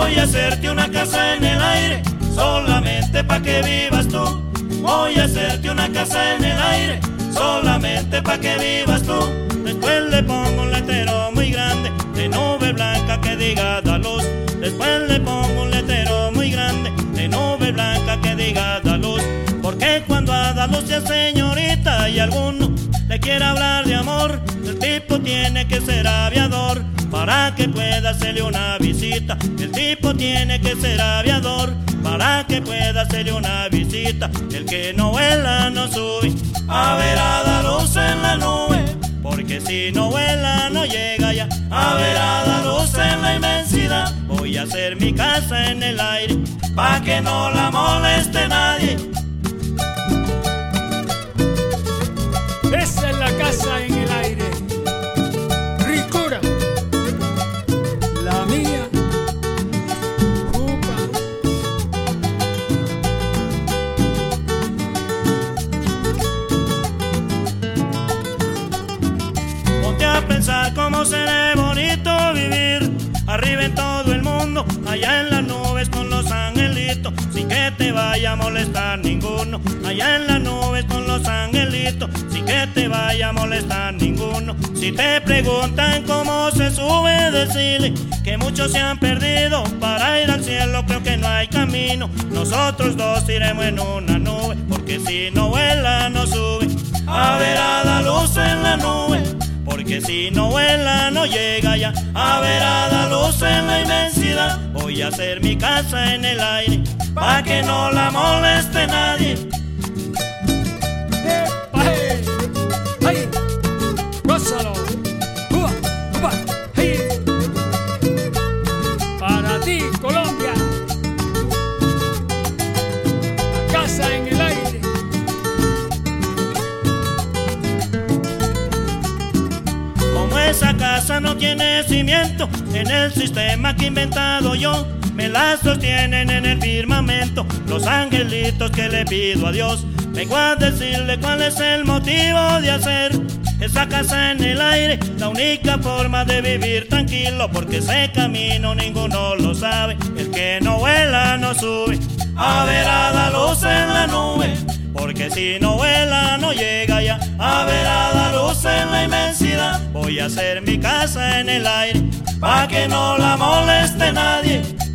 Voy a hacerte una casa en el aire, solamente pa' que vivas tú. Voy a hacerte una casa en el aire, solamente pa' que vivas tú. Después le pongo un letrero muy grande de nube blanca que diga da luz. Después le pongo un letrero muy grande de nube blanca que diga da luz. Porque cuando a da luz ya señorita y alguno le quiere hablar de amor, el tipo tiene que ser aviador para que pueda hacerle una visita. El tipo tiene que ser aviador para que pueda hacerle una visita. El que no vuela no sube a ver a dar luz en la nube, porque si no vuela no llega ya a ver a dar luz en la inmensidad. Voy a hacer mi casa en el aire pa' que no la moleste nadie. Esa es la casa en el aire, ricura, la mía, Cuca. Ponte a pensar cómo será bonito vivir arriba en todo el mundo, allá en las nubes con los angelitos, sin que te vaya a molestar ninguno. Allá en las nubes con los angelitos, sin que te vaya a molestar ninguno. Si te preguntan cómo se sube, decirle que muchos se han perdido. Para ir al cielo creo que no hay camino. Nosotros dos iremos en una nube, porque si no vuela no sube a ver a la luz en la nube. Porque si no vuela no llega ya a ver a la luz en la inmensidad. Voy a hacer mi casa en el aire pa' que no la moleste nadie. ¡Hey! ¡Hey! ¡Gózalo! ¡Uba! ¡Uba! ¡Hey! Para ti, Colombia, la casa en el aire. Como esa casa no tiene cimiento, en el sistema que he inventado yo, me la sostienen en el firmamento los angelitos que le pido a Dios. Vengo a decirle cuál es el motivo de hacer esa casa en el aire, la única forma de vivir tranquilo, porque ese camino ninguno lo sabe. El que no vuela no sube a ver a la luz en la nube, porque si no vuela no llega ya a ver a la luz en la inmensidad. Voy a hacer mi casa en el aire pa' que no la moleste nadie.